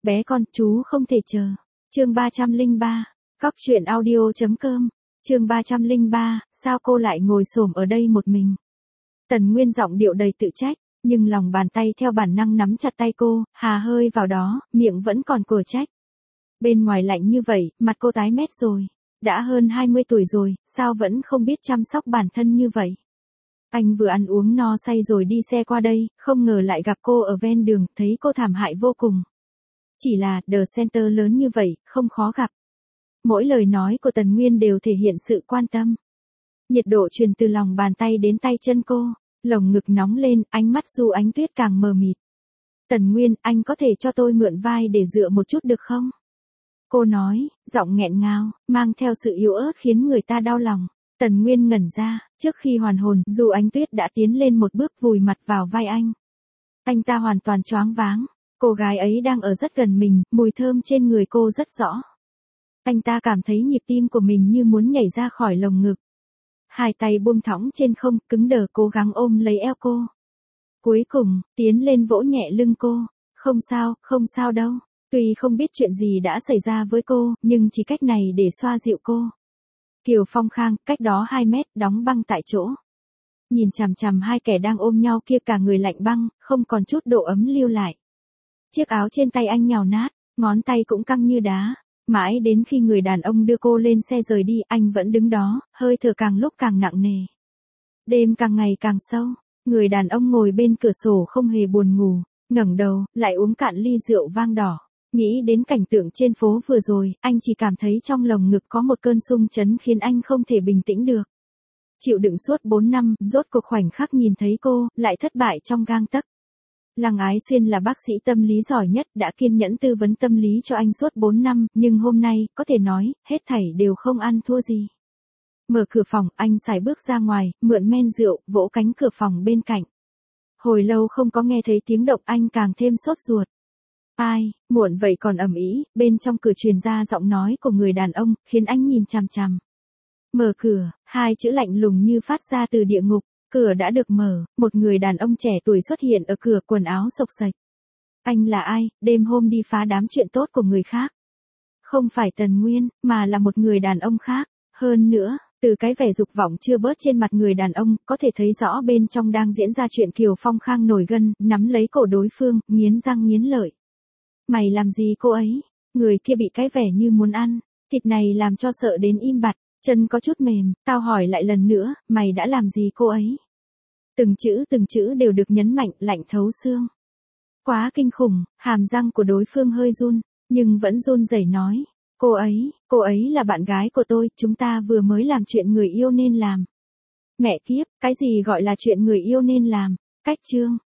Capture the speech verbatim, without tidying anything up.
Bé con, chú không thể chờ. Chương ba trăm lẻ ba. Cóc truyện audio chấm com. Chương ba trăm lẻ ba, sao cô lại ngồi xổm ở đây một mình? Tần Nguyên giọng điệu đầy tự trách, nhưng lòng bàn tay theo bản năng nắm chặt tay cô, hà hơi vào đó, miệng vẫn còn cửa trách. Bên ngoài lạnh như vậy, mặt cô tái mét rồi. Đã hơn hai mươi tuổi rồi, sao vẫn không biết chăm sóc bản thân như vậy? Anh vừa ăn uống no say rồi đi xe qua đây, không ngờ lại gặp cô ở ven đường, thấy cô thảm hại vô cùng. Chỉ là, The Center lớn như vậy, không khó gặp. Mỗi lời nói của Tần Nguyên đều thể hiện sự quan tâm. Nhiệt độ truyền từ lòng bàn tay đến tay chân cô, lồng ngực nóng lên, ánh mắt Du Ánh Tuyết càng mờ mịt. Tần Nguyên, anh có thể cho tôi mượn vai để dựa một chút được không? Cô nói, giọng nghẹn ngào, mang theo sự yếu ớt khiến người ta đau lòng. Tần Nguyên ngẩn ra, trước khi hoàn hồn, Du Ánh Tuyết đã tiến lên một bước vùi mặt vào vai anh. Anh ta hoàn toàn choáng váng. Cô gái ấy đang ở rất gần mình, mùi thơm trên người cô rất rõ. Anh ta cảm thấy nhịp tim của mình như muốn nhảy ra khỏi lồng ngực. Hai tay buông thõng trên không, cứng đờ cố gắng ôm lấy eo cô. Cuối cùng, tiến lên vỗ nhẹ lưng cô. Không sao, không sao đâu. Tuy không biết chuyện gì đã xảy ra với cô, nhưng chỉ cách này để xoa dịu cô. Kiều Phong Khang, cách đó hai mét, đóng băng tại chỗ. Nhìn chằm chằm hai kẻ đang ôm nhau kia, cả người lạnh băng, không còn chút độ ấm lưu lại. Chiếc áo trên tay anh nhào nát, ngón tay cũng căng như đá. Mãi đến khi người đàn ông đưa cô lên xe rời đi, anh vẫn đứng đó, hơi thở càng lúc càng nặng nề. Đêm càng ngày càng sâu, người đàn ông ngồi bên cửa sổ không hề buồn ngủ, ngẩng đầu, lại uống cạn ly rượu vang đỏ. Nghĩ đến cảnh tượng trên phố vừa rồi, anh chỉ cảm thấy trong lồng ngực có một cơn xung chấn khiến anh không thể bình tĩnh được. Chịu đựng suốt bốn năm, rốt cuộc khoảnh khắc nhìn thấy cô, lại thất bại trong gang tấc. Lăng Ái Xuyên là bác sĩ tâm lý giỏi nhất, đã kiên nhẫn tư vấn tâm lý cho anh suốt bốn năm, nhưng hôm nay, có thể nói, hết thảy đều không ăn thua gì. Mở cửa phòng, anh sải bước ra ngoài, mượn men rượu, vỗ cánh cửa phòng bên cạnh. Hồi lâu không có nghe thấy tiếng động, anh càng thêm sốt ruột. Ai, muộn vậy còn ầm ĩ, bên trong cửa truyền ra giọng nói của người đàn ông, khiến anh nhìn chằm chằm. Mở cửa, hai chữ lạnh lùng như phát ra từ địa ngục. Cửa đã được mở, một người đàn ông trẻ tuổi xuất hiện ở cửa, quần áo xộc xệch. Anh là ai, đêm hôm đi phá đám chuyện tốt của người khác? Không phải Tần Nguyên, mà là một người đàn ông khác. Hơn nữa, từ cái vẻ dục vọng chưa bớt trên mặt người đàn ông, có thể thấy rõ bên trong đang diễn ra chuyện Kiều Phong Khang nổi gân, nắm lấy cổ đối phương, nghiến răng nghiến lợi. Mày làm gì cô ấy? Người kia bị cái vẻ như muốn ăn, thịt này làm cho sợ đến im bặt. Chân có chút mềm, tao hỏi lại lần nữa, mày đã làm gì cô ấy? Từng chữ từng chữ đều được nhấn mạnh, lạnh thấu xương. Quá kinh khủng, hàm răng của đối phương hơi run, nhưng vẫn run rẩy nói. Cô ấy, cô ấy là bạn gái của tôi, chúng ta vừa mới làm chuyện người yêu nên làm. Mẹ kiếp, cái gì gọi là chuyện người yêu nên làm? Cách chương,